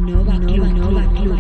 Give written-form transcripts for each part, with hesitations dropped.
Nova Club.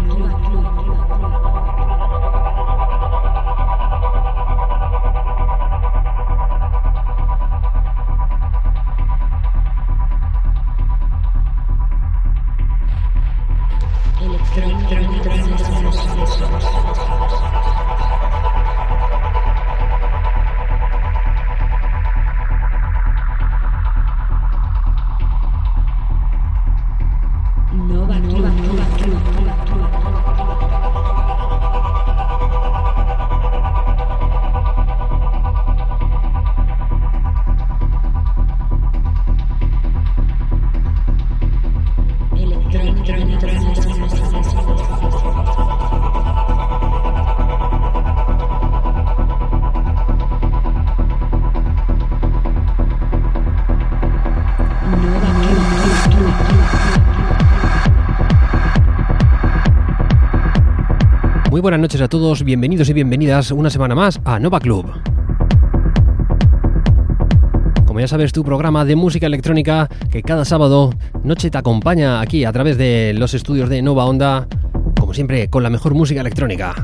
Muy buenas noches a todos, bienvenidos y bienvenidas una semana más a Nova Club. Como ya sabes, tu programa de música electrónica que cada sábado noche te acompaña aquí a través de los estudios de Nova Onda, como siempre con la mejor música electrónica.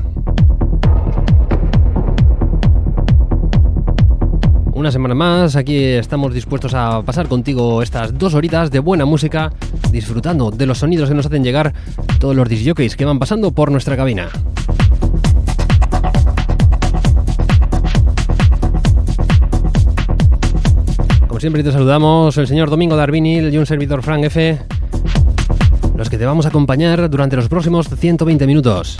Una semana más, aquí estamos dispuestos a pasar contigo estas 2 horitas de buena música, disfrutando de los sonidos que nos hacen llegar todos los disc jockeys que van pasando por nuestra cabina. Como siempre te saludamos el señor Domingo Darvinil y un servidor Frank F., los que te vamos a acompañar durante los próximos 120 minutos.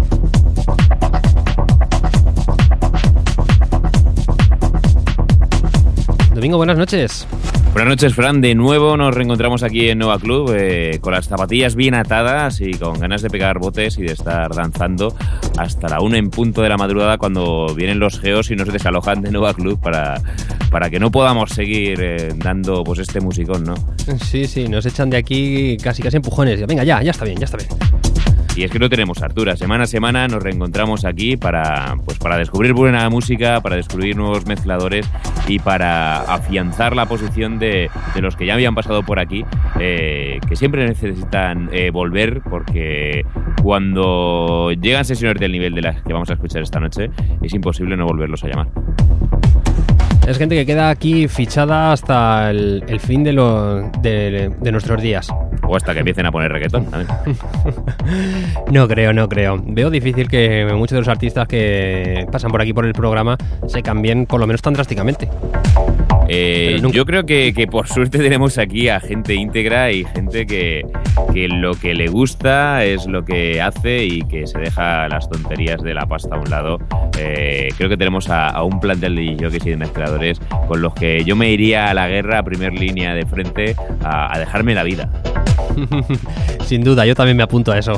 Domingo, buenas noches. Buenas noches, Fran. De nuevo nos reencontramos aquí en Nova Club con las zapatillas bien atadas y con ganas de pegar botes y de estar danzando hasta la 1 en punto de la madrugada cuando vienen los geos y nos desalojan de Nova Club para que no podamos seguir dando pues este musicón, ¿no? Sí, nos echan de aquí casi empujones. Venga, ya está bien. Y es que no tenemos hartura. Semana a semana nos reencontramos aquí para descubrir buena música, para descubrir nuevos mezcladores y para afianzar la posición de los que ya habían pasado por aquí, que siempre necesitan volver, porque cuando llegan sesiones del nivel de las que vamos a escuchar esta noche, es imposible no volverlos a llamar. Es gente que queda aquí fichada hasta el fin de nuestros días. O hasta que empiecen a poner reggaetón también. No creo. Veo difícil que muchos de los artistas que pasan por aquí por el programa se cambien, por lo menos tan drásticamente. Yo creo que por suerte tenemos aquí a gente íntegra y gente que lo que le gusta es lo que hace y que se deja las tonterías de la pasta a un lado. Creo que tenemos a un plantel de jockeys y de mezcladores con los que yo me iría a la guerra a primer línea de frente a dejarme la vida. Sin duda, yo también me apunto a eso.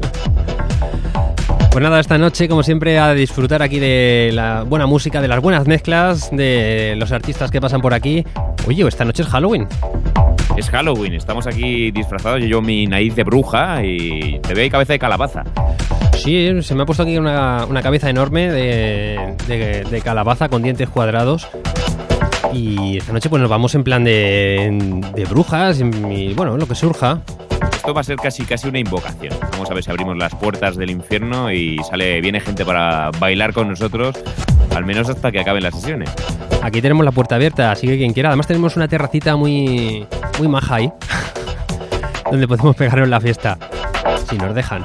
Pues nada, esta noche, como siempre, a disfrutar aquí de la buena música, de las buenas mezclas, de los artistas que pasan por aquí. Oye, esta noche es Halloween. Es Halloween, estamos aquí disfrazados. Yo llevo mi nariz de bruja y te veo ahí cabeza de calabaza. Sí, se me ha puesto aquí una cabeza enorme de calabaza con dientes cuadrados. Y esta noche pues nos vamos en plan de brujas y bueno, lo que surja. Esto va a ser casi una invocación. Vamos a ver si abrimos las puertas del infierno y viene gente para bailar con nosotros, al menos hasta que acaben las sesiones. Aquí tenemos la puerta abierta, así que quien quiera. Además tenemos una terracita muy maja ahí, donde podemos pegarnos la fiesta, si nos dejan.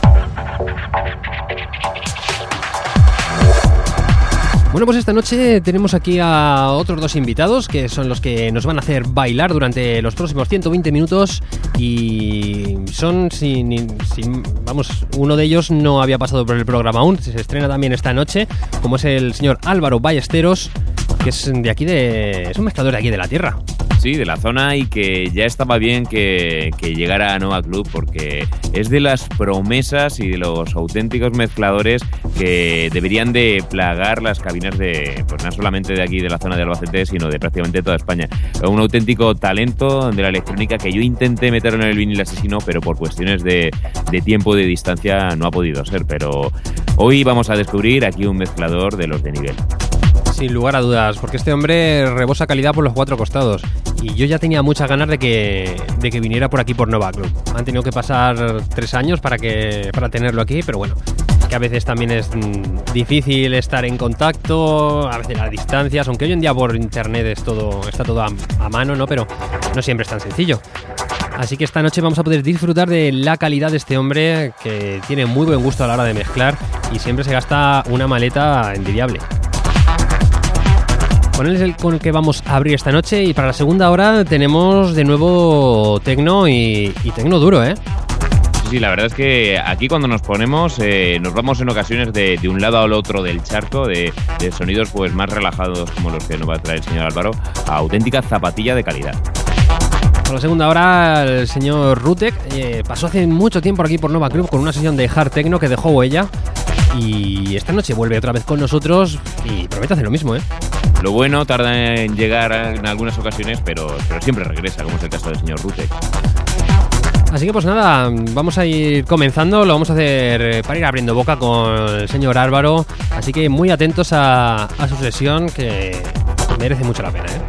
Bueno, pues esta noche tenemos aquí a otros 2 invitados que son los que nos van a hacer bailar durante los próximos 120 minutos y son vamos, uno de ellos no había pasado por el programa aún, se estrena también esta noche, como es el señor Álvaro Ballesteros, que es de aquí es un mezclador de aquí de la tierra. Sí, de la zona, y que ya estaba bien que llegara a Nova Club, porque es de las promesas y de los auténticos mezcladores que deberían de plagar las cabinas pues no solamente de aquí de la zona de Albacete, sino de prácticamente toda España. Un auténtico talento de la electrónica que yo intenté meterlo en el vinil asesino, pero por cuestiones de tiempo, de distancia, no ha podido ser. Pero hoy vamos a descubrir aquí un mezclador de los de nivel. Sin lugar a dudas, porque este hombre rebosa calidad por los 4 costados. Y yo ya tenía muchas ganas de que viniera por aquí por Nova Club. Han tenido que pasar 3 años para tenerlo aquí, pero bueno, que a veces también es difícil estar en contacto, a veces a distancias, aunque hoy en día por internet está todo a mano, ¿no? Pero no siempre es tan sencillo. Así que esta noche vamos a poder disfrutar de la calidad de este hombre, que tiene muy buen gusto a la hora de mezclar y siempre se gasta una maleta envidiable. Con él es el con el que vamos a abrir esta noche, y para la segunda hora tenemos de nuevo tecno y tecno duro, ¿eh? Sí, la verdad es que aquí cuando nos ponemos nos vamos en ocasiones de un lado al otro del charco, de sonidos pues más relajados como los que nos va a traer el señor Álvaro, a auténtica zapatilla de calidad. Por la segunda hora el señor Rutek pasó hace mucho tiempo aquí por Nova Club con una sesión de hard techno que dejó huella, y esta noche vuelve otra vez con nosotros y promete hacer lo mismo, ¿eh? Lo bueno tarda en llegar en algunas ocasiones, pero siempre regresa, como es el caso del señor Rutek. Así que pues nada, vamos a ir comenzando, lo vamos a hacer para ir abriendo boca con el señor Álvaro, así que muy atentos a su sesión, que merece mucho la pena, ¿eh?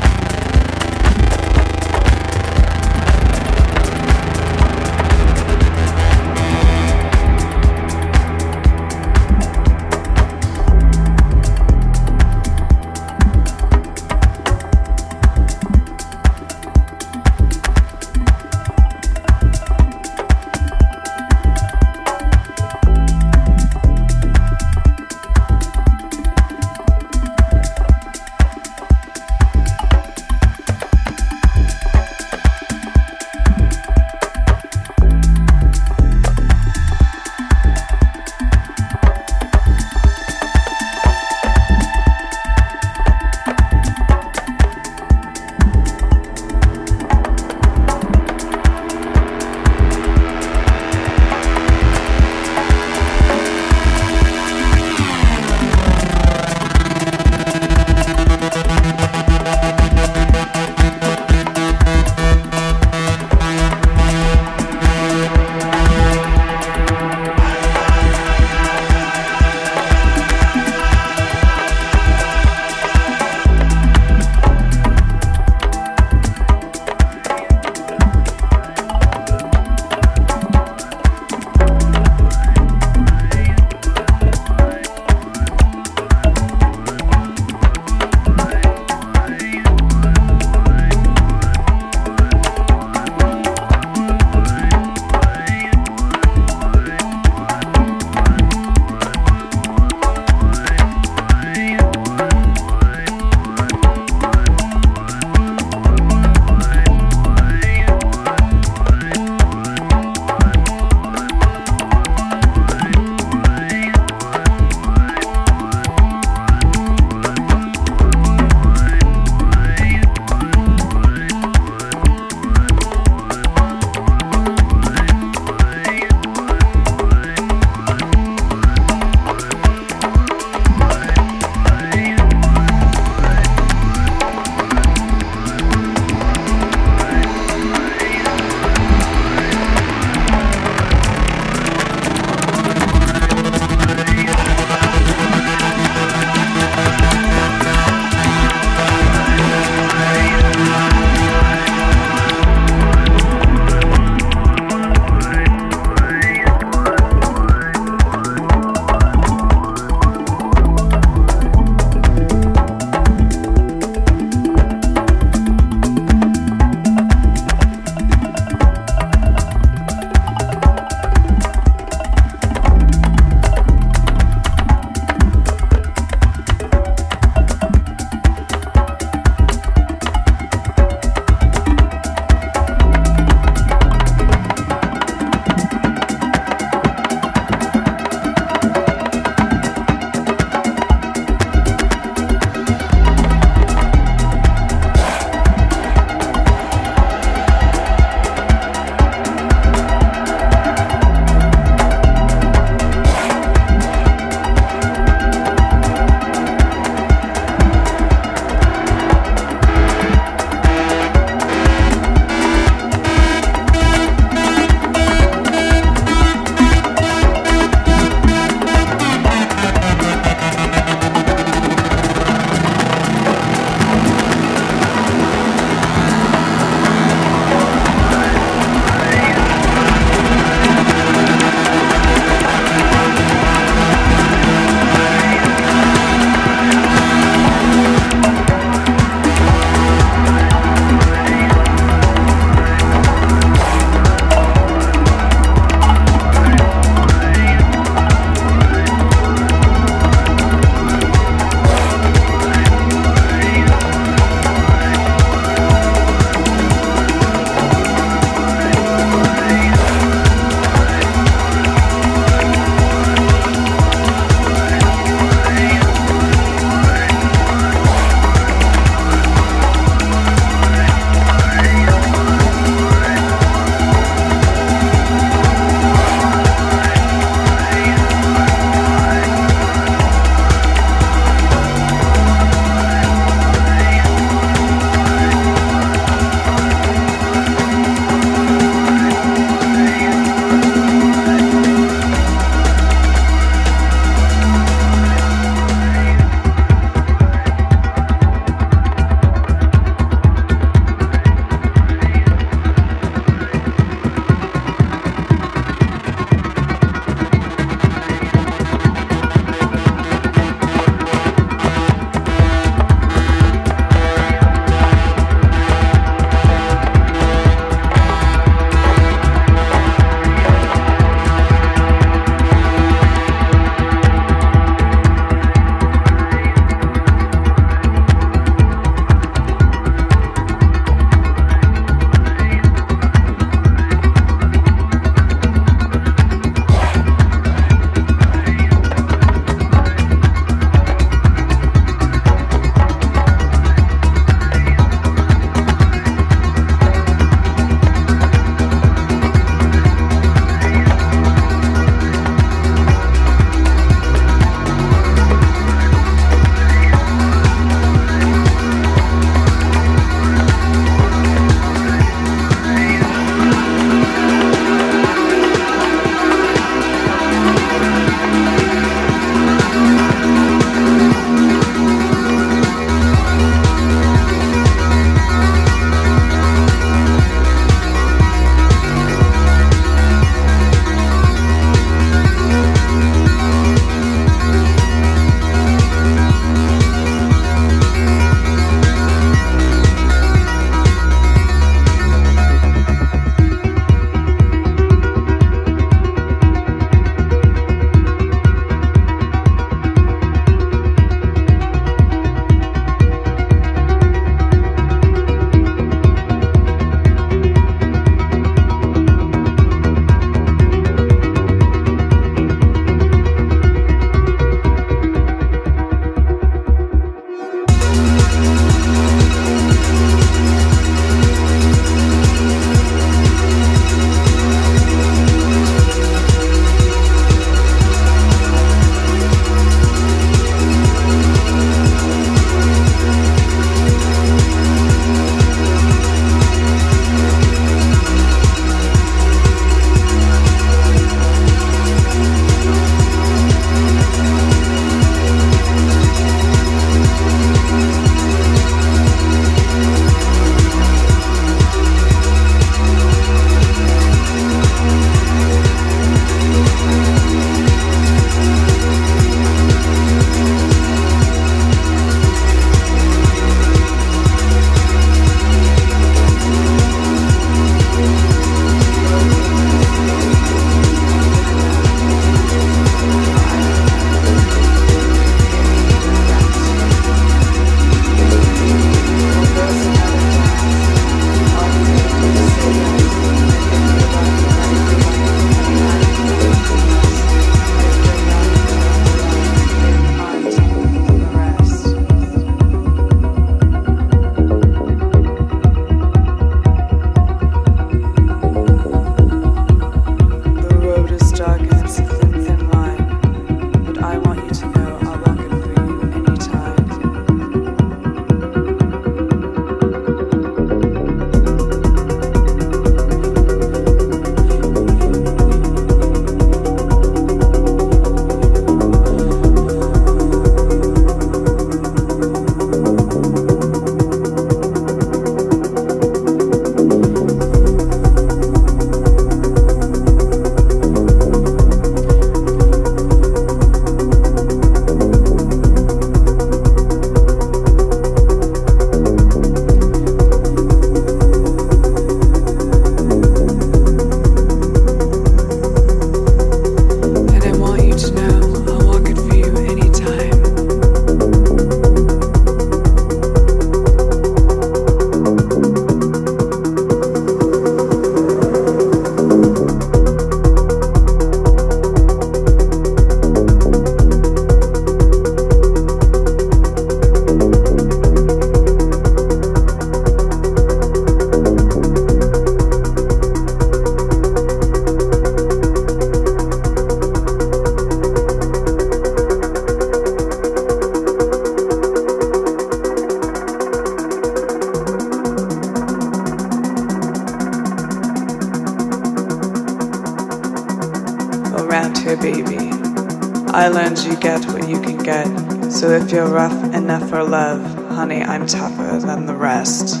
around here, baby. I learned you get what you can get. So if you're rough enough for love, honey, I'm tougher than the rest.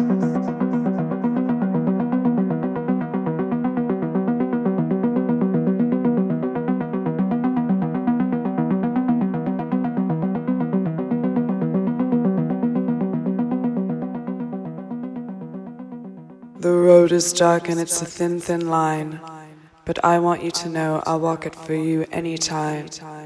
The road is dark and it's a thin, thin line. But I want you to know I'll walk it for you anytime.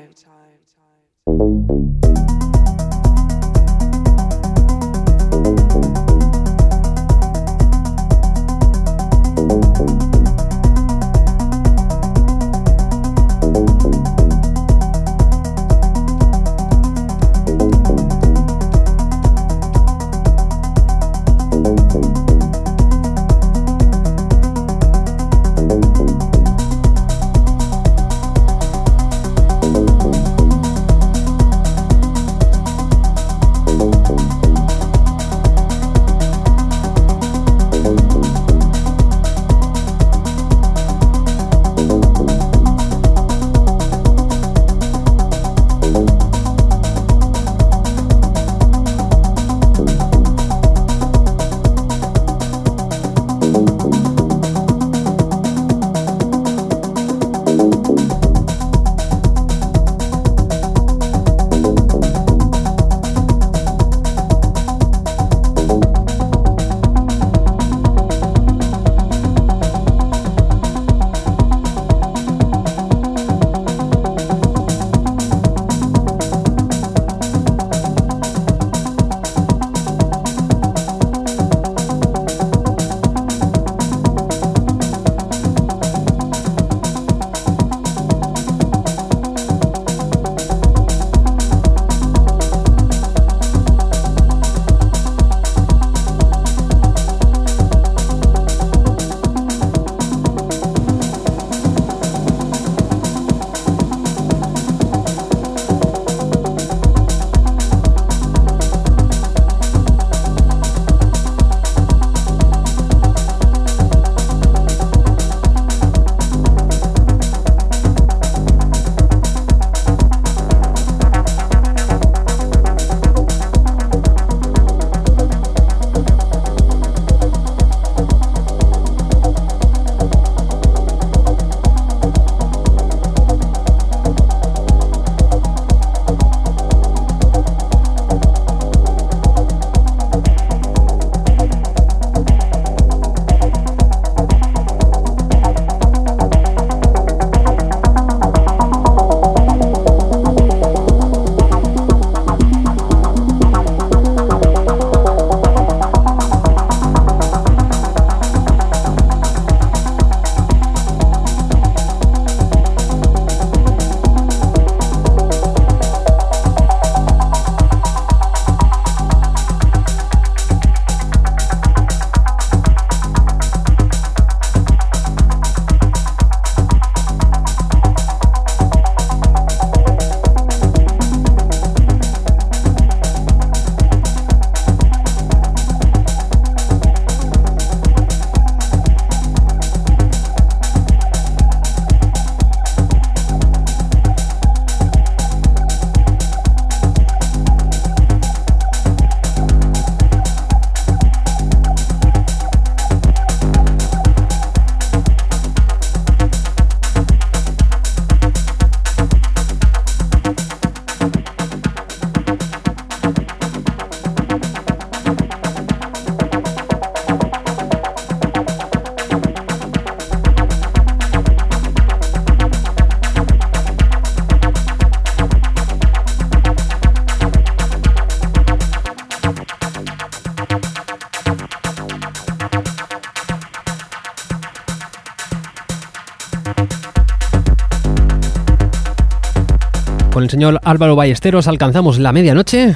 Con el señor Álvaro Ballesteros alcanzamos la medianoche,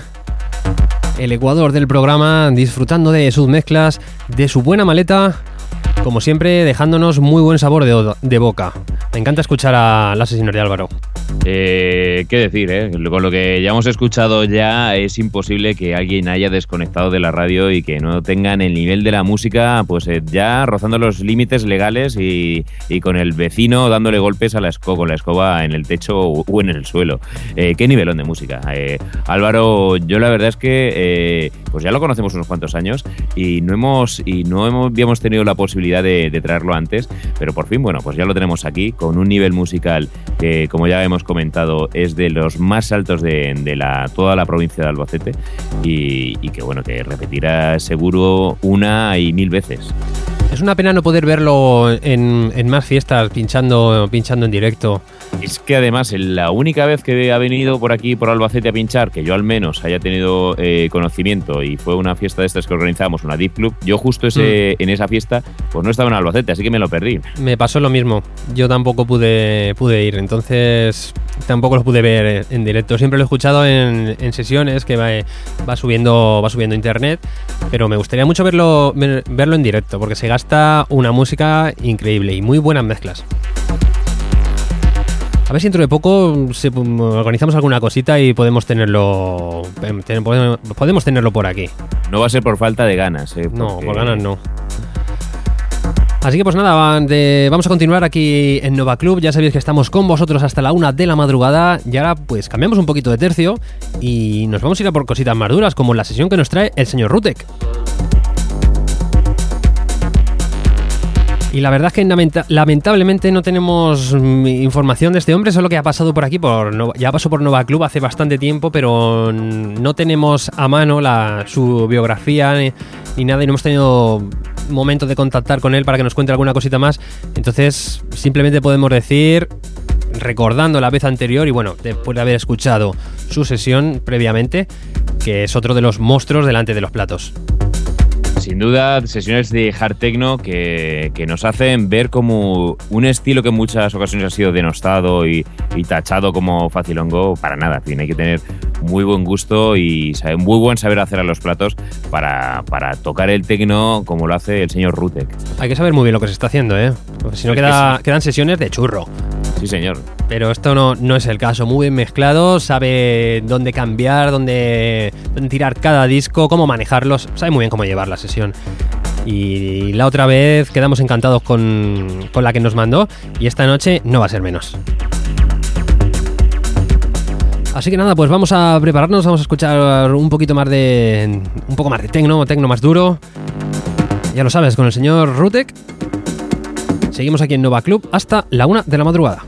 el ecuador del programa, disfrutando de sus mezclas, de su buena maleta, como siempre dejándonos muy buen sabor de boca. Me encanta escuchar a las sesiones de Álvaro. ¿Qué decir, eh? Con lo que ya hemos escuchado ya es imposible que alguien haya desconectado de la radio y que no tengan el nivel de la música pues ya rozando los límites legales y con el vecino dándole golpes a con la escoba en el techo o en el suelo. ¿Qué nivelón de música? Álvaro, yo la verdad es que pues ya lo conocemos unos cuantos años y no habíamos tenido la posibilidad de traerlo antes, pero por fin, bueno, pues ya lo tenemos aquí con un nivel musical que, como ya hemos comentado, es de los más altos de toda la provincia de Albacete y que bueno, que repetirá seguro una y 1000 veces. Es una pena no poder verlo en más fiestas pinchando en directo. Es que además la única vez que ha venido por aquí, por Albacete, a pinchar, que yo al menos haya tenido conocimiento, y fue una fiesta de estas que organizábamos, una Deep Club, yo justo en esa fiesta pues no estaba en Albacete, así que me lo perdí. Me pasó lo mismo, yo tampoco pude ir, entonces tampoco lo pude ver en directo. Siempre lo he escuchado en sesiones que va subiendo internet, pero me gustaría mucho verlo en directo, porque se gasta una música increíble y muy buenas mezclas. A ver si dentro de poco organizamos alguna cosita y podemos tenerlo por aquí. No va a ser por falta de ganas, porque... No, por ganas no. Así que pues nada, vamos a continuar aquí en Nova Club. Ya sabéis que estamos con vosotros hasta la 1 de la madrugada. Y ahora pues cambiamos un poquito de tercio y nos vamos a ir a por cositas más duras, como la sesión que nos trae el señor Rutek. Y la verdad es que lamentablemente no tenemos información de este hombre, solo que ha pasado por aquí, ya pasó por Nova Club hace bastante tiempo, pero no tenemos a mano su biografía ni nada, y no hemos tenido momento de contactar con él para que nos cuente alguna cosita más. Entonces simplemente podemos decir, recordando la vez anterior y bueno, después de haber escuchado su sesión previamente, que es otro de los monstruos delante de los platos. Sin duda, sesiones de hard techno que nos hacen ver como un estilo que en muchas ocasiones ha sido denostado y tachado como facilongo, para nada. En fin, hay que tener muy buen gusto y muy buen saber hacer a los platos para tocar el techno como lo hace el señor Rutek. Hay que saber muy bien lo que se está haciendo, porque si no quedan sesiones de churro. Sí, señor. Pero esto no es el caso. Muy bien mezclado, sabe dónde cambiar, dónde tirar cada disco, cómo manejarlos, sabe muy bien cómo llevar la sesión. Y la otra vez quedamos encantados con la que nos mandó, y esta noche no va a ser menos. Así que nada, pues vamos a prepararnos, vamos a escuchar un poco más de techno más duro. Ya lo sabes, con el señor Rutek. Seguimos aquí en Nova Club hasta la 1 de la madrugada.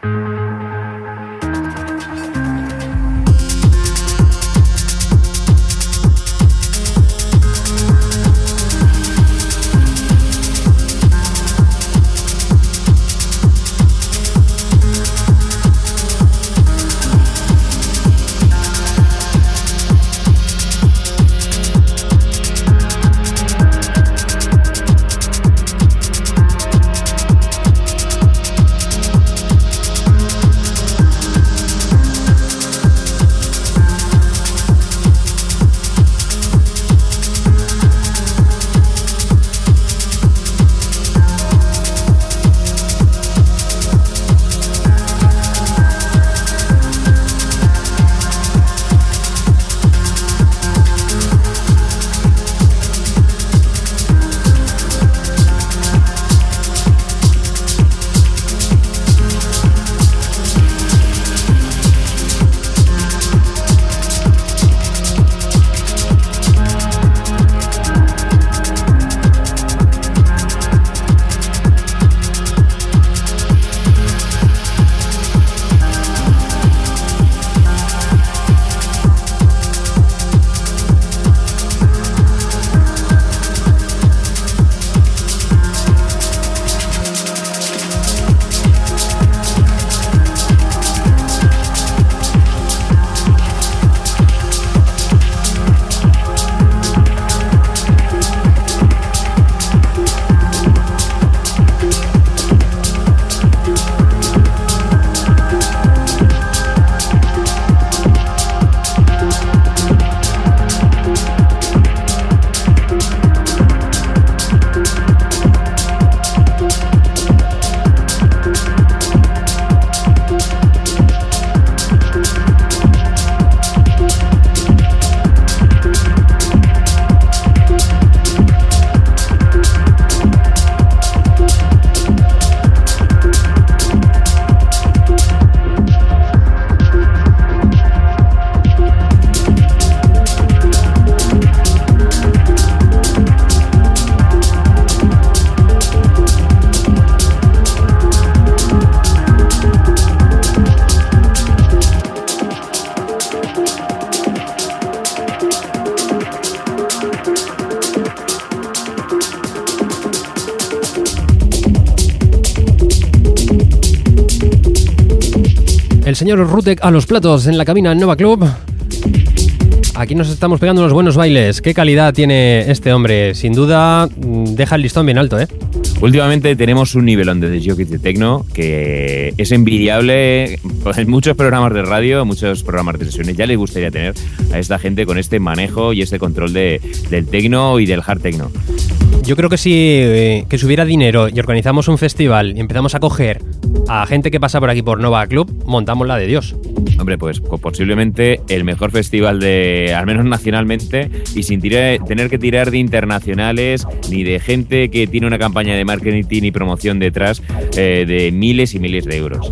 El señor Rutek a los platos en la cabina Nova Club. Aquí nos estamos pegando unos buenos bailes. ¿Qué calidad tiene este hombre? Sin duda, deja el listón bien alto, ¿eh? Últimamente tenemos un nivelón de jockeys de techno que es envidiable. En muchos programas de radio, muchos programas de sesiones, ya le gustaría tener a esta gente con este manejo y este control del techno y del hard techno. Yo creo que si hubiera dinero y organizamos un festival y empezamos a coger a gente que pasa por aquí por Nova Club, montamos la de Dios. Hombre, pues posiblemente el mejor festival al menos nacionalmente, y sin tener que tirar de internacionales ni de gente que tiene una campaña de marketing y promoción detrás de miles y miles de euros.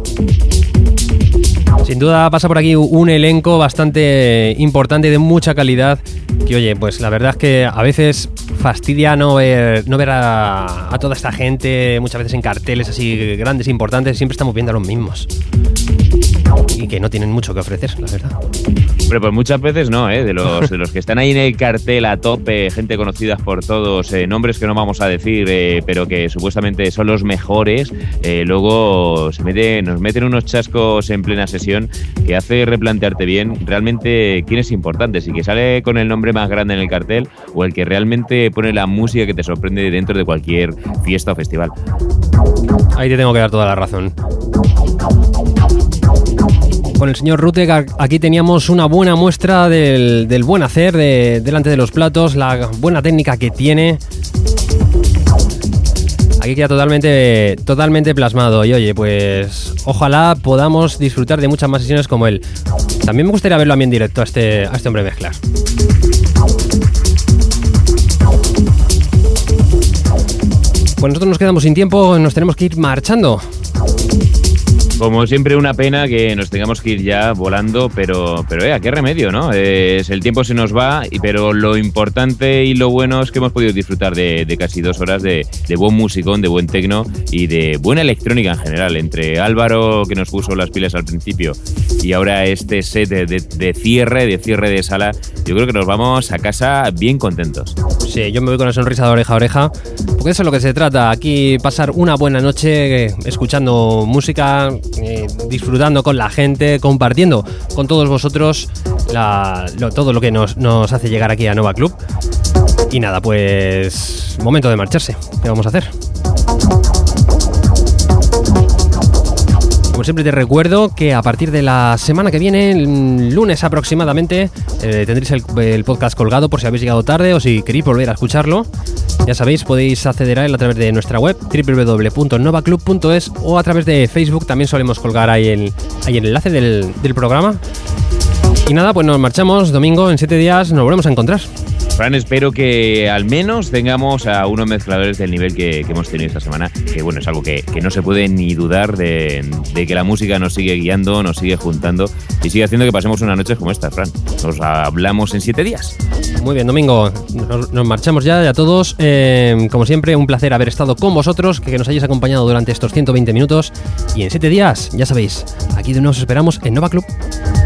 Sin duda pasa por aquí un elenco bastante importante y de mucha calidad que, oye, pues la verdad es que a veces fastidia no ver a toda esta gente muchas veces en carteles así grandes e importantes. Siempre estamos viendo a los mismos y que no tienen mucho que ofrecer, la verdad. Pero pues muchas veces no, de los que están ahí en el cartel a tope, gente conocida por todos, nombres que no vamos a decir, pero que supuestamente son los mejores, luego nos meten unos chascos en plena sesión que hace replantearte bien realmente quién es importante, si que sale con el nombre más grande en el cartel o el que realmente pone la música que te sorprende dentro de cualquier fiesta o festival. Ahí te tengo que dar toda la razón. Con el señor Rutek aquí teníamos una buena muestra del buen hacer delante de los platos, la buena técnica que tiene. Aquí queda totalmente plasmado. Y oye, pues ojalá podamos disfrutar de muchas más sesiones como él. También me gustaría verlo a mí en directo a este hombre mezclar. Pues nosotros nos quedamos sin tiempo, nos tenemos que ir marchando. Como siempre, una pena que nos tengamos que ir ya volando, pero qué remedio, ¿no? El tiempo se nos va, pero lo importante y lo bueno es que hemos podido disfrutar de casi 2 horas de buen musicón, de buen tecno y de buena electrónica en general. Entre Álvaro, que nos puso las pilas al principio, y ahora este set de cierre de sala, yo creo que nos vamos a casa bien contentos. Sí, yo me voy con la sonrisa de oreja a oreja, porque eso es lo que se trata, aquí pasar una buena noche escuchando música, disfrutando con la gente, compartiendo con todos vosotros todo lo que nos hace llegar aquí a Nova Club. Y nada, pues momento de marcharse. ¿Qué vamos a hacer? Como siempre te recuerdo que a partir de la semana que viene, el lunes aproximadamente, tendréis el podcast colgado por si habéis llegado tarde o si queréis volver a escucharlo. Ya sabéis, podéis acceder a él a través de nuestra web www.novaclub.es o a través de Facebook. También solemos colgar ahí el enlace del programa. Y nada, pues nos marchamos. Domingo, en 7 días nos volvemos a encontrar. Fran, espero que al menos tengamos a unos mezcladores del nivel que hemos tenido esta semana, que bueno, es algo que no se puede ni dudar de que la música nos sigue guiando, nos sigue juntando y sigue haciendo que pasemos unas noches como esta, Fran. Nos hablamos en 7 días. Muy bien, Domingo, nos marchamos ya a todos. Como siempre, un placer haber estado con vosotros, que nos hayáis acompañado durante estos 120 minutos y en 7 días, ya sabéis, aquí de nuevo os esperamos en Nova Club.